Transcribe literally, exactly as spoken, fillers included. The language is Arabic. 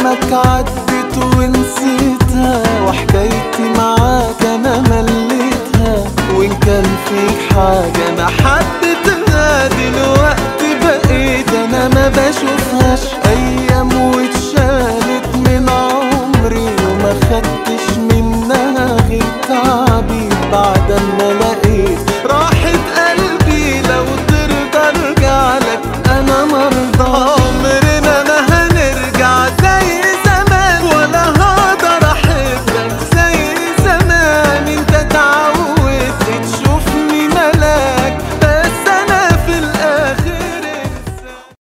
أيامك عدت ونسيتها، وحكايتي معاك أنا مليتها، وإن كان فيك حاجة أنا حبيتها